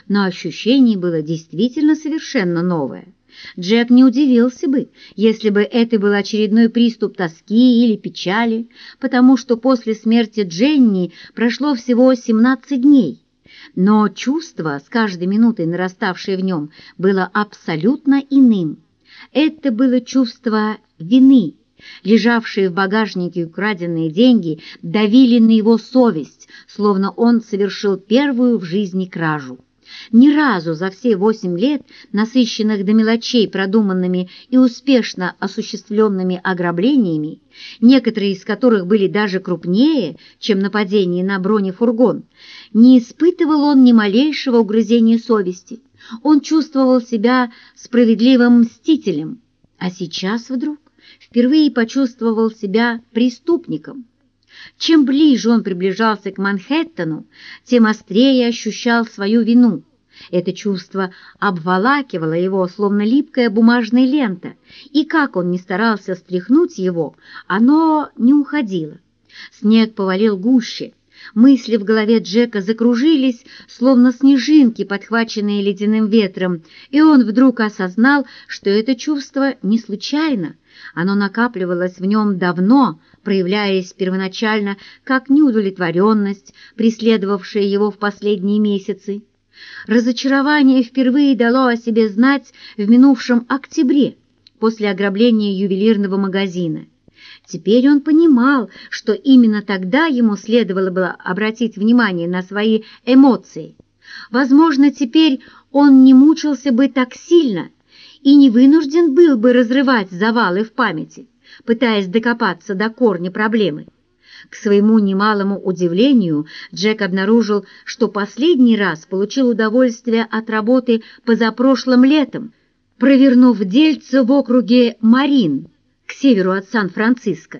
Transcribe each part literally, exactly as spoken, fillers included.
но ощущение было действительно совершенно новое. Джек не удивился бы, если бы это был очередной приступ тоски или печали, потому что после смерти Дженни прошло всего семнадцать дней. Но чувство, с каждой минутой нараставшее в нем, было абсолютно иным. Это было чувство вины. Лежавшие в багажнике украденные деньги давили на его совесть, словно он совершил первую в жизни кражу. Ни разу за все восемь лет, насыщенных до мелочей продуманными и успешно осуществленными ограблениями, некоторые из которых были даже крупнее, чем нападение на бронефургон, не испытывал он ни малейшего угрызения совести. Он чувствовал себя справедливым мстителем, а сейчас вдруг впервые почувствовал себя преступником. Чем ближе он приближался к Манхэттену, тем острее ощущал свою вину. Это чувство обволакивало его, словно липкая бумажная лента, и как он ни старался стряхнуть его, оно не уходило. Снег повалил гуще, мысли в голове Джека закружились, словно снежинки, подхваченные ледяным ветром, и он вдруг осознал, что это чувство не случайно. Оно накапливалось в нем давно, проявляясь первоначально как неудовлетворенность, преследовавшая его в последние месяцы. Разочарование впервые дало о себе знать в минувшем октябре, после ограбления ювелирного магазина. Теперь он понимал, что именно тогда ему следовало бы обратить внимание на свои эмоции. Возможно, теперь он не мучился бы так сильно и не вынужден был бы разрывать завалы в памяти, пытаясь докопаться до корня проблемы. К своему немалому удивлению, Джек обнаружил, что последний раз получил удовольствие от работы позапрошлым летом, провернув дельце в округе Марин, к северу от Сан-Франциско.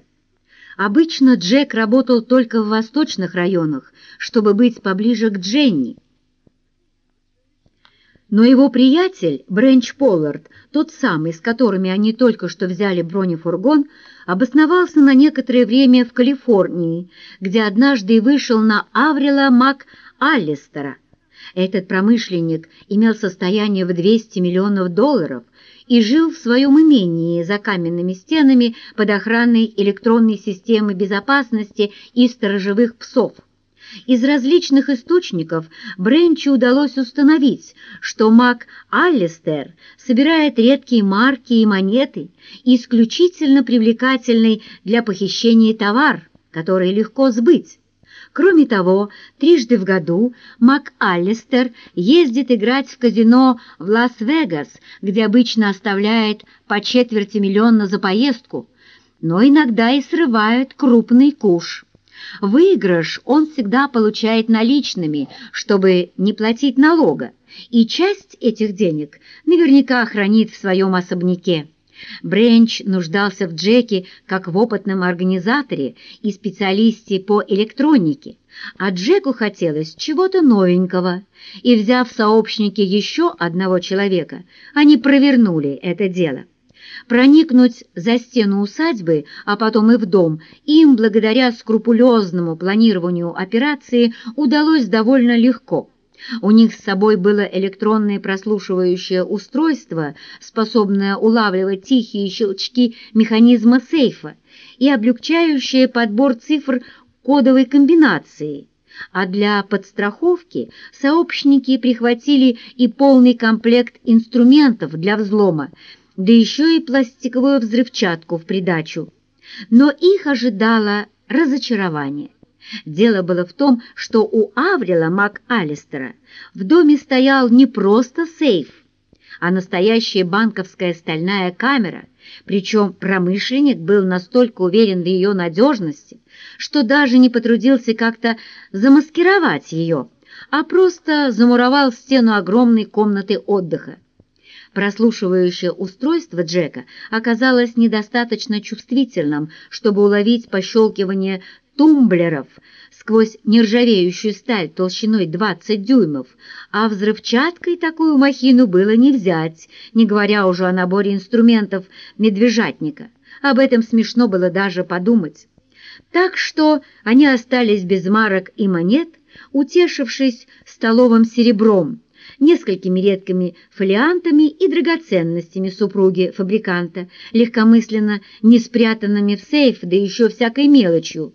Обычно Джек работал только в восточных районах, чтобы быть поближе к Дженни. Но его приятель, Бренч Поллард, тот самый, с которыми они только что взяли бронефургон, обосновался на некоторое время в Калифорнии, где однажды и вышел на Аврила МакАллистера. Этот промышленник имел состояние в двести миллионов долларов и жил в своем имении за каменными стенами под охраной электронной системы безопасности и сторожевых псов. Из различных источников Бренчу удалось установить, что МакАллистер собирает редкие марки и монеты, исключительно привлекательный для похищения товар, который легко сбыть. Кроме того, трижды в году МакАллистер ездит играть в казино в Лас-Вегас, где обычно оставляет по четверти миллиона за поездку, но иногда и срывает крупный куш. Выигрыш он всегда получает наличными, чтобы не платить налога, и часть этих денег наверняка хранит в своем особняке. Бренч нуждался в Джеке как в опытном организаторе и специалисте по электронике, а Джеку хотелось чего-то новенького, и, взяв в сообщники еще одного человека, они провернули это дело. Проникнуть за стену усадьбы, а потом и в дом, им, благодаря скрупулезному планированию операции, удалось довольно легко. У них с собой было электронное прослушивающее устройство, способное улавливать тихие щелчки механизма сейфа и облегчающее подбор цифр кодовой комбинации. А для подстраховки сообщники прихватили и полный комплект инструментов для взлома, да еще и пластиковую взрывчатку в придачу. Но их ожидало разочарование. Дело было в том, что у Аврила МакАллистера в доме стоял не просто сейф, а настоящая банковская стальная камера, причем промышленник был настолько уверен в ее надежности, что даже не потрудился как-то замаскировать ее, а просто замуровал стену огромной комнаты отдыха. Прослушивающее устройство Джека оказалось недостаточно чувствительным, чтобы уловить пощелкивание тумблеров сквозь нержавеющую сталь толщиной двадцать дюймов, а взрывчаткой такую махину было не взять, не говоря уже о наборе инструментов медвежатника. Об этом смешно было даже подумать. Так что они остались без марок и монет, утешившись столовым серебром, несколькими редкими фолиантами и драгоценностями супруги фабриканта, легкомысленно не спрятанными в сейф, да еще всякой мелочью,